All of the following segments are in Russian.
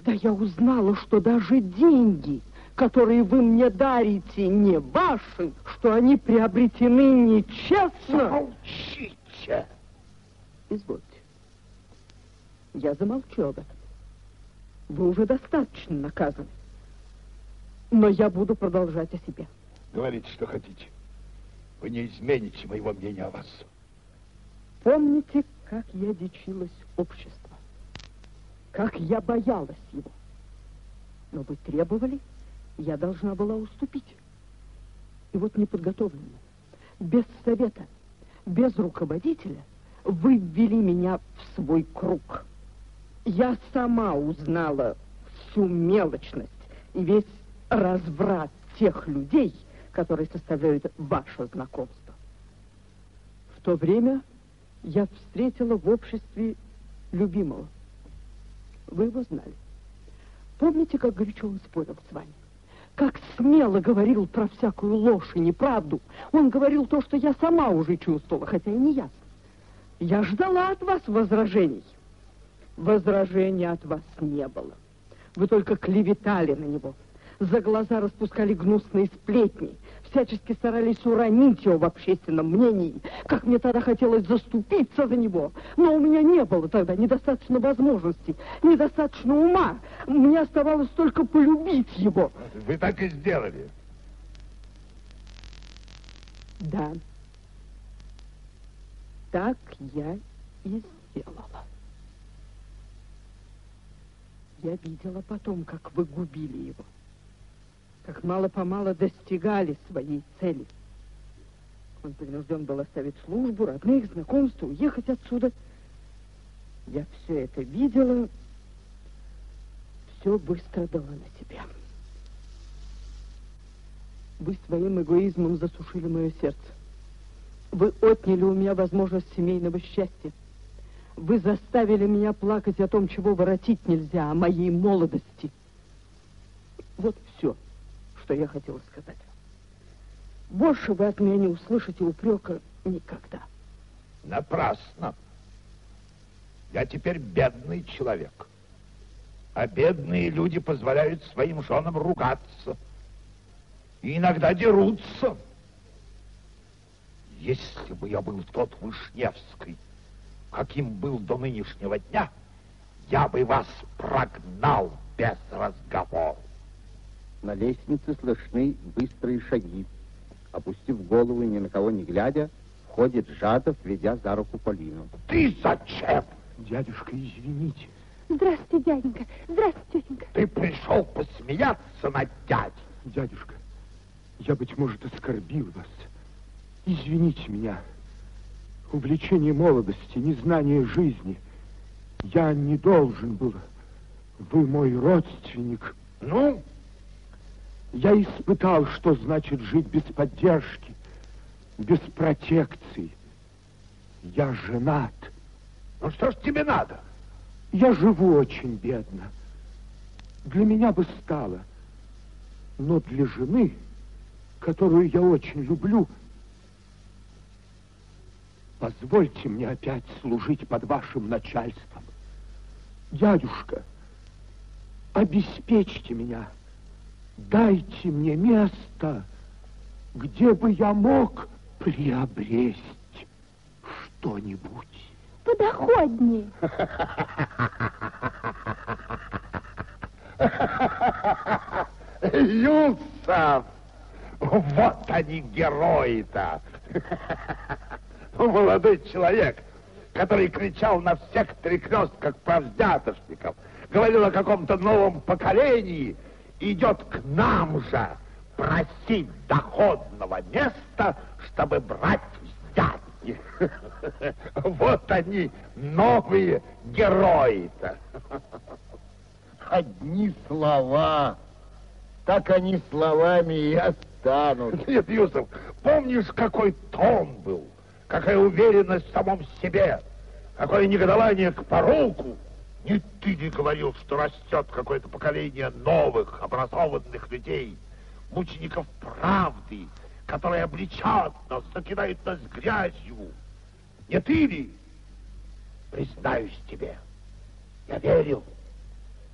Когда я узнала, что даже деньги, которые вы мне дарите, не ваши, что они приобретены нечестно... Замолчите! Извольте. Я замолчу об этом. Вы уже достаточно наказаны. Но я буду продолжать о себе. Говорите, что хотите. Вы не измените моего мнения о вас. Помните, как я дичилась общества? Как я боялась его? Но вы требовали, я должна была уступить. И вот неподготовленная, без совета, без руководителя, вы ввели меня в свой круг. Я сама узнала всю мелочность и весь разврат тех людей, которые составляют ваше знакомство. В то время я встретила в обществе любимого. Вы его знали. Помните, как горячо он спорил с вами? Как смело говорил про всякую ложь и неправду. Он говорил то, что я сама уже чувствовала, хотя и не ясно. Я ждала от вас возражений. Возражений от вас не было. Вы только клеветали на него. За глаза распускали гнусные сплетни. Всячески старались уронить его в общественном мнении. Как мне тогда хотелось заступиться за него. Но у меня не было тогда недостаточно возможностей, недостаточно ума. Мне оставалось только полюбить его. Вы так и сделали. Да. Так я и сделала. Я видела потом, как вы губили его. Как мало-помалу достигали своей цели. Он принужден был оставить службу, родных, знакомства, уехать отсюда. Я все это видела, все быстро дала на себя. Вы своим эгоизмом засушили мое сердце. Вы отняли у меня возможность семейного счастья. Вы заставили меня плакать о том, чего воротить нельзя, о моей молодости. Вот все, что я хотела сказать вам. Больше вы от меня не услышите упрека никогда. Напрасно. Я теперь бедный человек. А бедные люди позволяют своим женам ругаться. И иногда дерутся. Если бы я был тот Вышневский, каким был до нынешнего дня, я бы вас прогнал без разговора. На лестнице слышны быстрые шаги. Опустив голову и ни на кого не глядя, входит Жадов, ведя за руку Полину. Ты зачем? Дядюшка, извините. Здравствуйте, дяденька. Здравствуйте, тетенька. Ты пришел посмеяться над дядей. Дядюшка, я, быть может, оскорбил вас. Извините меня. Увлечение молодости, незнание жизни. Я не должен был. Вы мой родственник. Ну? Я испытал, что значит жить без поддержки, без протекции. Я женат. Ну что ж тебе надо? Я живу очень бедно. Для меня бы стало. Но для жены, которую я очень люблю, позвольте мне опять служить под вашим начальством. Дядюшка, обеспечьте меня. Дайте мне место, где бы я мог приобрести что-нибудь. Подоходнее. Юсов! Вот они, герои-то! Молодой человек, который кричал на всех перекрестках правдятошников, говорил о каком-то новом поколении, идет к нам же просить доходного места, чтобы брать взятки. Вот они, новые герои-то. Одни слова. Так они словами и останутся. Нет, Юсов, помнишь, какой тон был? Какая уверенность в самом себе? Какое негодование к пороку? Не ты ли говорил, что растет какое-то поколение новых, образованных людей, мучеников правды, которые обличат нас, закидают нас грязью? Не ты ли? Признаюсь тебе, я верил.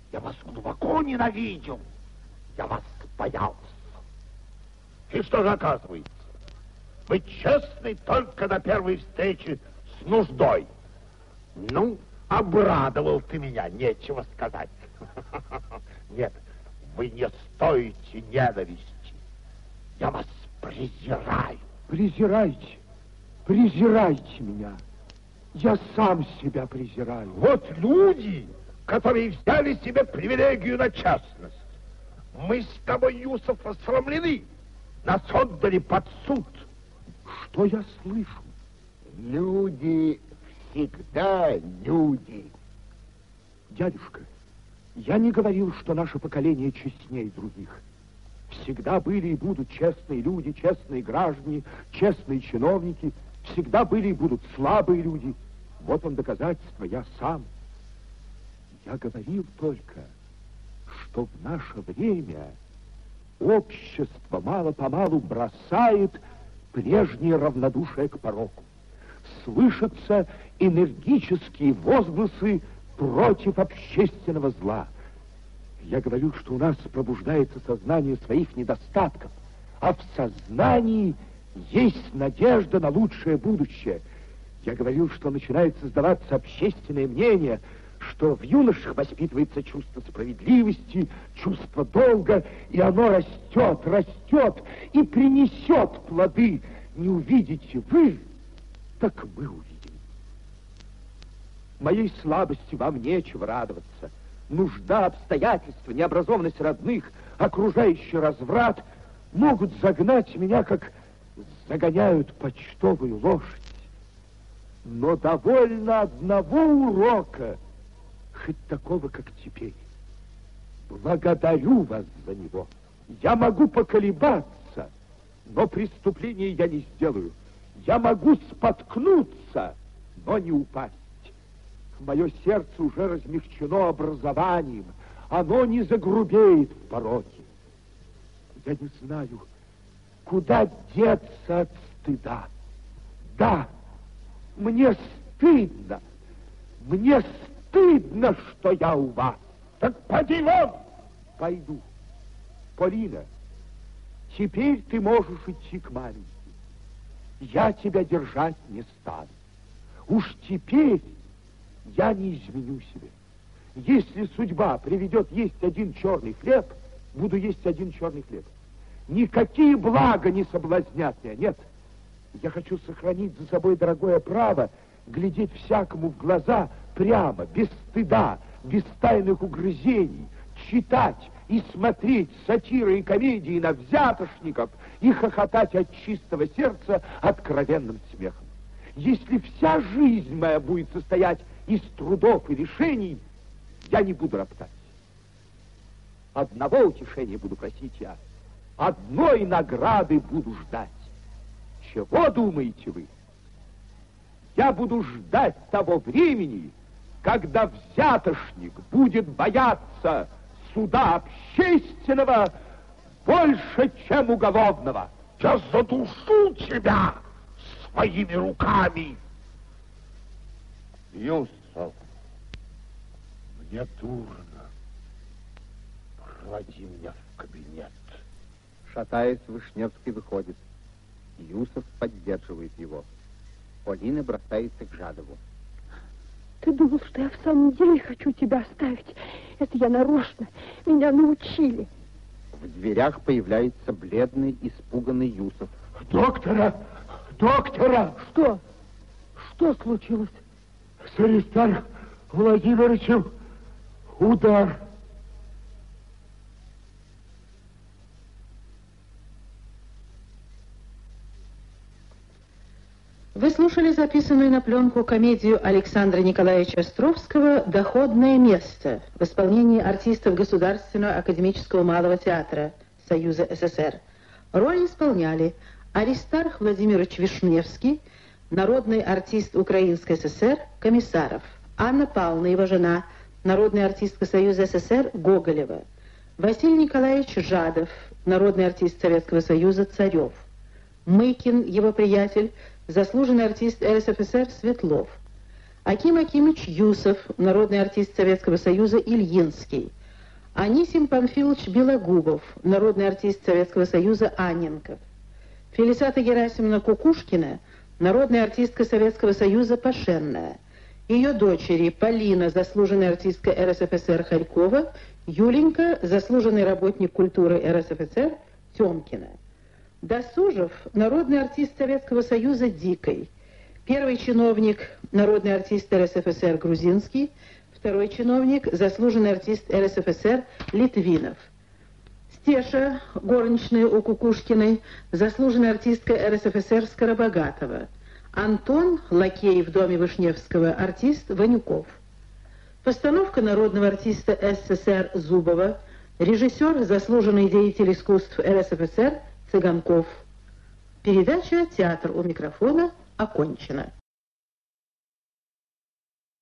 Я вас глубоко ненавидел. Я вас боялся. И что же оказывается? Вы честный только на первой встрече с нуждой. Ну, обрадовал ты меня, нечего сказать. Нет, вы не стоите ненависти. Я вас презираю. Презирайте, презирайте меня. Я сам себя презираю. Вот люди, которые взяли себе привилегию на частность. Мы с тобой, Юсов, осрамлены. Нас отдали под суд. Что я слышу? Люди всегда люди. Дядюшка, я не говорил, что наше поколение честнее других. Всегда были и будут честные люди, честные граждане, честные чиновники. Всегда были и будут слабые люди. Вот вам доказательство, я сам. Я говорил только, что в наше время общество мало-помалу бросает прежнее равнодушие к пороку. Слышатся энергические возгласы против общественного зла. Я говорю, что у нас пробуждается сознание своих недостатков, а в сознании есть надежда на лучшее будущее. Я говорил, что начинает создаваться общественное мнение, что в юношах воспитывается чувство справедливости, чувство долга, и оно растет, растет и принесет плоды. Не увидите вы, так мы увидим. Моей слабости вам нечего радоваться. Нужда, обстоятельства, необразованность родных, окружающий разврат могут загнать меня, как загоняют почтовую лошадь. Но довольно одного урока, хоть такого, как теперь. Благодарю вас за него. Я могу поколебаться, но преступления я не сделаю. Я могу споткнуться, но не упасть. Мое сердце уже размягчено образованием. Оно не загрубеет в пороке. Я не знаю, куда деться от стыда. Да, мне стыдно. Мне стыдно, что я у вас. Так поди вон! Пойду. Полина, теперь ты можешь идти к маменьке. Я тебя держать не стану. Уж теперь я не изменю себе. Если судьба приведет есть один черный хлеб, буду есть один черный хлеб. Никакие блага не соблазнят меня, нет. Я хочу сохранить за собой дорогое право глядеть всякому в глаза прямо, без стыда, без тайных угрызений, читать и смотреть сатиры и комедии на взятошников и хохотать от чистого сердца откровенным смехом. Если вся жизнь моя будет состоять из трудов и решений, я не буду роптать. Одного утешения буду просить я, одной награды буду ждать. Чего думаете вы? Я буду ждать того времени, когда взятошник будет бояться суда общественного больше, чем уголовного. Я задушу тебя своими руками. Юсов, мне дурно. Проводи меня в кабинет. Шатаясь, Вышневский выходит. Юсов поддерживает его. Полина бросается к Жадову. Ты думал, что я в самом деле хочу тебя оставить? Это я нарочно. Меня научили. В дверях появляется бледный, испуганный Юсов. Доктора! Доктора! Что? Что случилось? С Аристархом Владимировичем удар. Вы слушали записанную на пленку комедию Александра Николаевича Островского «Доходное место» в исполнении артистов Государственного академического малого театра Союза СССР. Роли исполняли Аристарх Владимирович Вишневский, народный артист Украинской ССР Комиссаров, Анна Павловна, его жена, народная артистка Союза СССР Гоголева, Василий Николаевич Жадов, народный артист Советского Союза Царев, Мыкин, его приятель, заслуженный артист РСФСР Светлов, Аким Акимович Юсов, народный артист Советского Союза Ильинский, Анисим Памфилович Белогубов, народный артист Советского Союза Анненков. Фелисата Герасимовна Кукушкина, народная артистка Советского Союза Пашенная. Ее дочери Полина, заслуженная артистка РСФСР Харькова, Юленька, заслуженный работник культуры РСФСР Тёмкина. Досужев, народный артист Советского Союза Дикой. Первый чиновник, народный артист РСФСР Грузинский. Второй чиновник, заслуженный артист РСФСР Литвинов. Стеша, горничная у Кукушкиной, заслуженная артистка РСФСР Скоробогатова. Антон, лакей в доме Вышневского, артист Ванюков. Постановка народного артиста СССР Зубова. Режиссер, заслуженный деятель искусств РСФСР Цыганков. Передача «Театр у микрофона» окончена.